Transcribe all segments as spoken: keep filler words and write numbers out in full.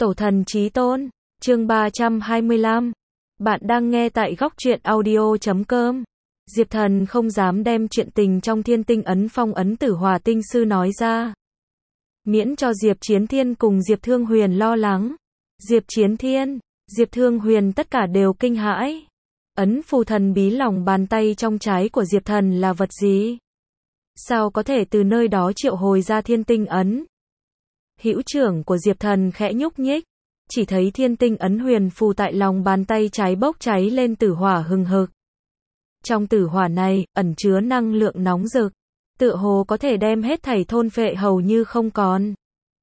Tổ thần chí tôn, chương ba trăm hai mươi lăm. Bạn đang nghe tại góc truyện audio chấm com. Diệp Thần không dám đem chuyện tình trong thiên tinh ấn phong ấn tử hỏa tinh sư nói ra. Miễn cho Diệp Chiến Thiên cùng Diệp Thương Huyền lo lắng. Diệp Chiến Thiên, Diệp Thương Huyền tất cả đều kinh hãi. Ấn phù thần bí lòng bàn tay trong trái của Diệp Thần là vật gì? Sao có thể từ nơi đó triệu hồi ra thiên tinh ấn? Hữu trưởng của Diệp Thần khẽ nhúc nhích, chỉ thấy thiên tinh ấn huyền phù tại lòng bàn tay trái bốc cháy lên tử hỏa hừng hực. Trong tử hỏa này, ẩn chứa năng lượng nóng rực, tựa hồ có thể đem hết thảy thôn phệ hầu như không còn.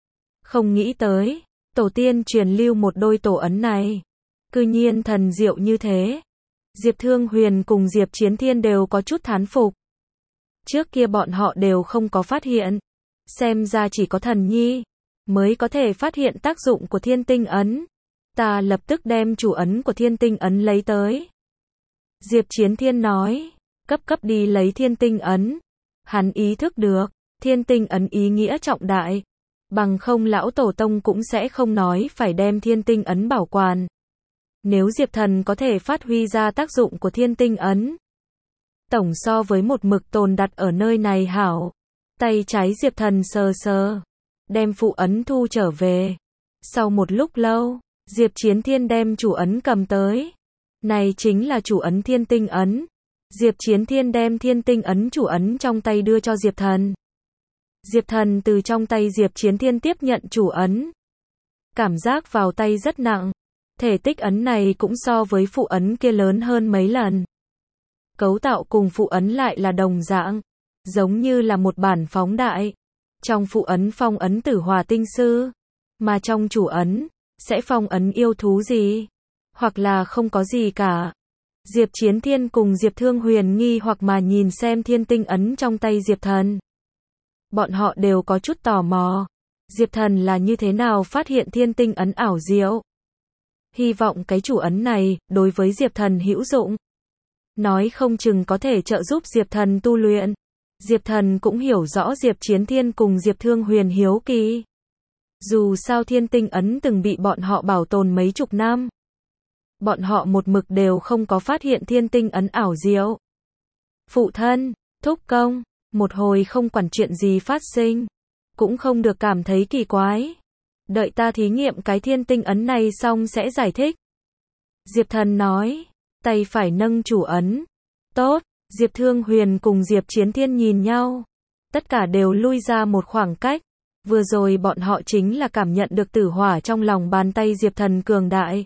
Không nghĩ tới, tổ tiên truyền lưu một đôi tổ ấn này, cư nhiên thần diệu như thế. Diệp Thương Huyền cùng Diệp Chiến Thiên đều có chút thán phục. Trước kia bọn họ đều không có phát hiện, xem ra chỉ có thần nhi mới có thể phát hiện tác dụng của thiên tinh ấn. Ta lập tức đem chủ ấn của thiên tinh ấn lấy tới. Diệp Chiến Thiên nói, cấp cấp đi lấy thiên tinh ấn. Hắn ý thức được, thiên tinh ấn ý nghĩa trọng đại. Bằng không lão tổ tông cũng sẽ không nói phải đem thiên tinh ấn bảo quản. Nếu Diệp Thần có thể phát huy ra tác dụng của thiên tinh ấn, tổng so với một mực tồn đặt ở nơi này hảo. Tay trái Diệp Thần sờ sờ, đem phụ ấn thu trở về. Sau một lúc lâu, Diệp Chiến Thiên đem chủ ấn cầm tới. Này chính là chủ ấn thiên tinh ấn. Diệp Chiến Thiên đem thiên tinh ấn chủ ấn trong tay đưa cho Diệp Thần. Diệp Thần từ trong tay Diệp Chiến Thiên tiếp nhận chủ ấn. Cảm giác vào tay rất nặng. Thể tích ấn này cũng so với phụ ấn kia lớn hơn mấy lần. Cấu tạo cùng phụ ấn lại là đồng dạng, giống như là một bản phóng đại. Trong phụ ấn phong ấn tử hỏa tinh sư, mà trong chủ ấn, sẽ phong ấn yêu thú gì? Hoặc là không có gì cả. Diệp Chiến Thiên cùng Diệp Thương Huyền nghi hoặc mà nhìn xem thiên tinh ấn trong tay Diệp Thần. Bọn họ đều có chút tò mò. Diệp Thần là như thế nào phát hiện thiên tinh ấn ảo diệu? Hy vọng cái chủ ấn này, đối với Diệp Thần hữu dụng. Nói không chừng có thể trợ giúp Diệp Thần tu luyện. Diệp Thần cũng hiểu rõ Diệp Chiến Thiên cùng Diệp Thương Huyền hiếu kỳ. Dù sao thiên tinh ấn từng bị bọn họ bảo tồn mấy chục năm. Bọn họ một mực đều không có phát hiện thiên tinh ấn ảo diệu. Phụ thân, thúc công, một hồi không quản chuyện gì phát sinh, cũng không được cảm thấy kỳ quái. Đợi ta thí nghiệm cái thiên tinh ấn này xong sẽ giải thích. Diệp Thần nói, tay phải nâng chủ ấn. Tốt, Diệp Thương Huyền cùng Diệp Chiến Thiên nhìn nhau. Tất cả đều lui ra một khoảng cách. Vừa rồi bọn họ chính là cảm nhận được tử hỏa trong lòng bàn tay Diệp Thần cường đại.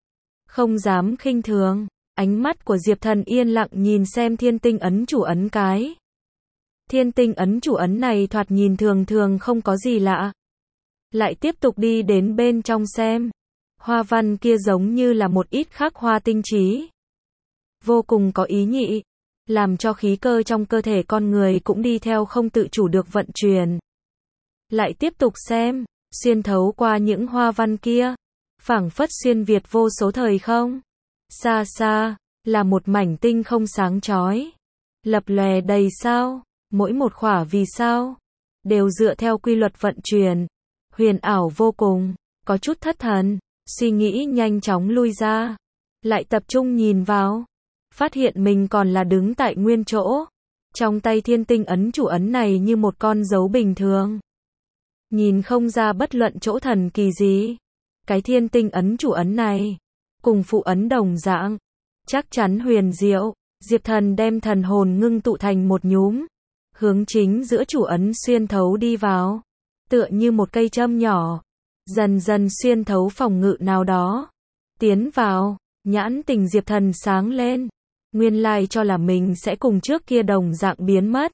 Không dám khinh thường, ánh mắt của Diệp Thần yên lặng nhìn xem thiên tinh ấn chủ ấn cái. Thiên tinh ấn chủ ấn này thoạt nhìn thường thường không có gì lạ. Lại tiếp tục đi đến bên trong xem. Hoa văn kia giống như là một ít khắc hoa tinh trí. Vô cùng có ý nhị. Làm cho khí cơ trong cơ thể con người cũng đi theo không tự chủ được vận chuyển. Lại tiếp tục xem. Xuyên thấu qua những hoa văn kia. Phảng phất xuyên việt vô số thời không. Xa xa, là một mảnh tinh không sáng chói. Lập lòe đầy sao. Mỗi một khỏa vì sao. Đều dựa theo quy luật vận chuyển. Huyền ảo vô cùng, có chút thất thần, suy nghĩ nhanh chóng lui ra, lại tập trung nhìn vào, phát hiện mình còn là đứng tại nguyên chỗ. Trong tay thiên tinh ấn chủ ấn này như một con dấu bình thường, nhìn không ra bất luận chỗ thần kỳ gì. Cái thiên tinh ấn chủ ấn này, cùng phụ ấn đồng dạng, chắc chắn huyền diệu. Diệp Thần đem thần hồn ngưng tụ thành một nhúm, hướng chính giữa chủ ấn xuyên thấu đi vào. Tựa như một cây châm nhỏ, dần dần xuyên thấu phòng ngự nào đó. Tiến vào, nhãn tình Diệp Thần sáng lên. Nguyên lai cho là mình sẽ cùng trước kia đồng dạng biến mất.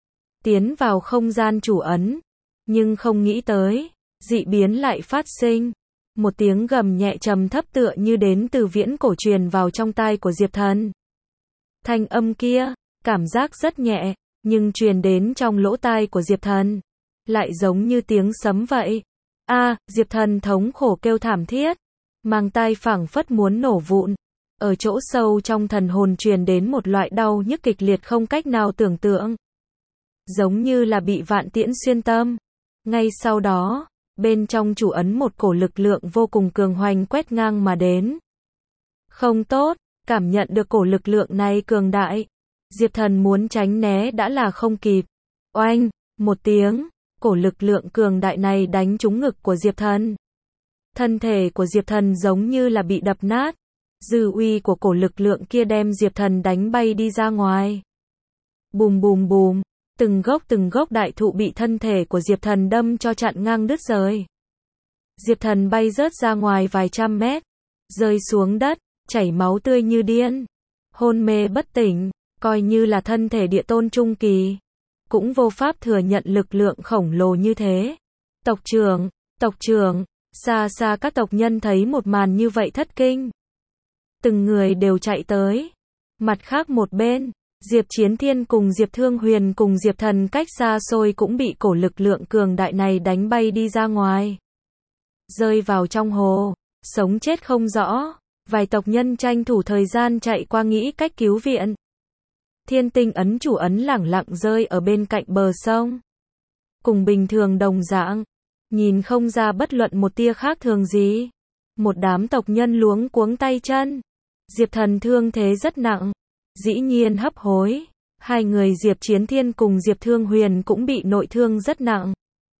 Tiến vào không gian chủ ấn. Nhưng không nghĩ tới, dị biến lại phát sinh. Một tiếng gầm nhẹ trầm thấp tựa như đến từ viễn cổ truyền vào trong tai của Diệp Thần. Thanh âm kia, cảm giác rất nhẹ, nhưng truyền đến trong lỗ tai của Diệp Thần. Lại giống như tiếng sấm vậy. A, à, Diệp Thần thống khổ kêu thảm thiết. Mang tai phảng phất muốn nổ vụn. Ở chỗ sâu trong thần hồn truyền đến một loại đau nhức kịch liệt không cách nào tưởng tượng. Giống như là bị vạn tiễn xuyên tâm. Ngay sau đó, Bên trong chủ ấn một cổ lực lượng vô cùng cường hoành quét ngang mà đến. Không tốt, cảm nhận được cổ lực lượng này cường đại. Diệp Thần muốn tránh né đã là không kịp. Oanh, một tiếng, cổ lực lượng cường đại này đánh trúng ngực của Diệp Thần. Thân thể của Diệp Thần giống như là bị đập nát. Dư uy của cổ lực lượng kia đem Diệp Thần đánh bay đi ra ngoài. Bùm bùm bùm, từng gốc từng gốc đại thụ bị thân thể của Diệp Thần đâm cho chặn ngang đứt rời. Diệp Thần bay rớt ra ngoài vài trăm mét, rơi xuống đất, chảy máu tươi như điên, hôn mê bất tỉnh, coi như là thân thể địa tôn trung kỳ, cũng vô pháp thừa nhận lực lượng khổng lồ như thế. Tộc trưởng, tộc trưởng, xa xa các tộc nhân thấy một màn như vậy thất kinh. Từng người đều chạy tới. Mặt khác một bên, Diệp Chiến Thiên cùng Diệp Thương Huyền cùng Diệp Thần cách xa xôi cũng bị cổ lực lượng cường đại này đánh bay đi ra ngoài. Rơi vào trong hồ, sống chết không rõ, vài tộc nhân tranh thủ thời gian chạy qua nghĩ cách cứu viện. Thiên tinh ấn chủ ấn lẳng lặng rơi ở bên cạnh bờ sông. Cùng bình thường đồng dạng, nhìn không ra bất luận một tia khác thường gì. Một đám tộc nhân luống cuống tay chân. Diệp Thần thương thế rất nặng, dĩ nhiên hấp hối. Hai người Diệp Chiến Thiên cùng Diệp Thương Huyền cũng bị nội thương rất nặng.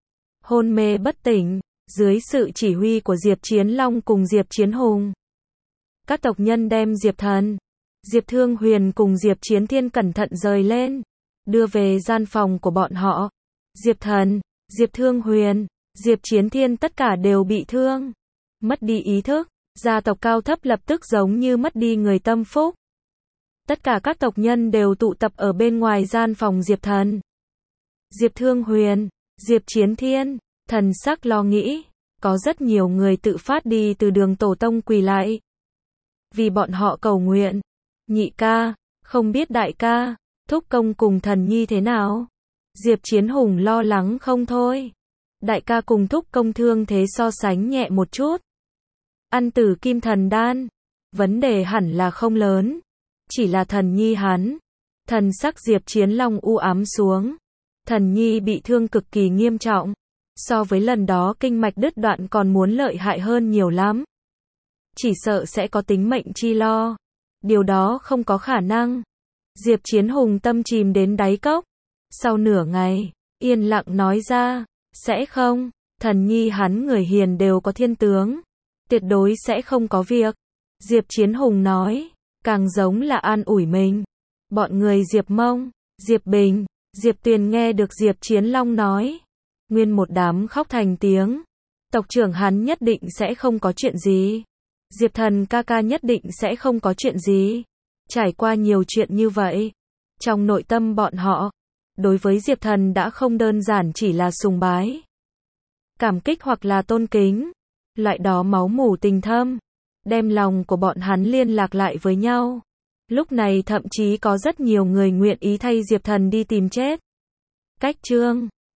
Hôn mê bất tỉnh, dưới sự chỉ huy của Diệp Chiến Long cùng Diệp Chiến Hùng. Các tộc nhân đem Diệp Thần, Diệp Thương Huyền cùng Diệp Chiến Thiên cẩn thận rời lên, đưa về gian phòng của bọn họ. Diệp Thần, Diệp Thương Huyền, Diệp Chiến Thiên tất cả đều bị thương, mất đi ý thức, gia tộc cao thấp lập tức giống như mất đi người tâm phúc. Tất cả các tộc nhân đều tụ tập ở bên ngoài gian phòng Diệp Thần. Diệp Thương Huyền, Diệp Chiến Thiên, thần sắc lo nghĩ, có rất nhiều người tự phát đi từ đường tổ tông quỳ lại. Vì bọn họ cầu nguyện. Nhị ca, không biết đại ca, thúc công cùng thần nhi thế nào? Diệp Chiến Hùng lo lắng không thôi. Đại ca cùng thúc công thương thế so sánh nhẹ một chút. Ăn tử kim thần đan, vấn đề hẳn là không lớn. Chỉ là thần nhi hắn. Thần sắc Diệp Chiến Long u ám xuống. Thần nhi bị thương cực kỳ nghiêm trọng. So với lần đó kinh mạch đứt đoạn còn muốn lợi hại hơn nhiều lắm. Chỉ sợ sẽ có tính mệnh chi lo. Điều đó không có khả năng. Diệp Chiến Hùng tâm chìm đến đáy cốc. Sau nửa ngày, yên lặng nói ra, sẽ không, thần nhi hắn người hiền đều có thiên tướng. Tuyệt đối sẽ không có việc. Diệp Chiến Hùng nói, càng giống là an ủi mình. Bọn người Diệp Mông, Diệp Bình, Diệp Tuyền nghe được Diệp Chiến Long nói. Nguyên một đám khóc thành tiếng. Tộc trưởng hắn nhất định sẽ không có chuyện gì. Diệp Thần ca ca nhất định sẽ không có chuyện gì. Trải qua nhiều chuyện như vậy, trong nội tâm bọn họ, đối với Diệp Thần đã không đơn giản chỉ là sùng bái, cảm kích hoặc là tôn kính. Loại đó máu mủ tình thâm, đem lòng của bọn hắn liên lạc lại với nhau. Lúc này thậm chí có rất nhiều người nguyện ý thay Diệp Thần đi tìm chết. Cách chương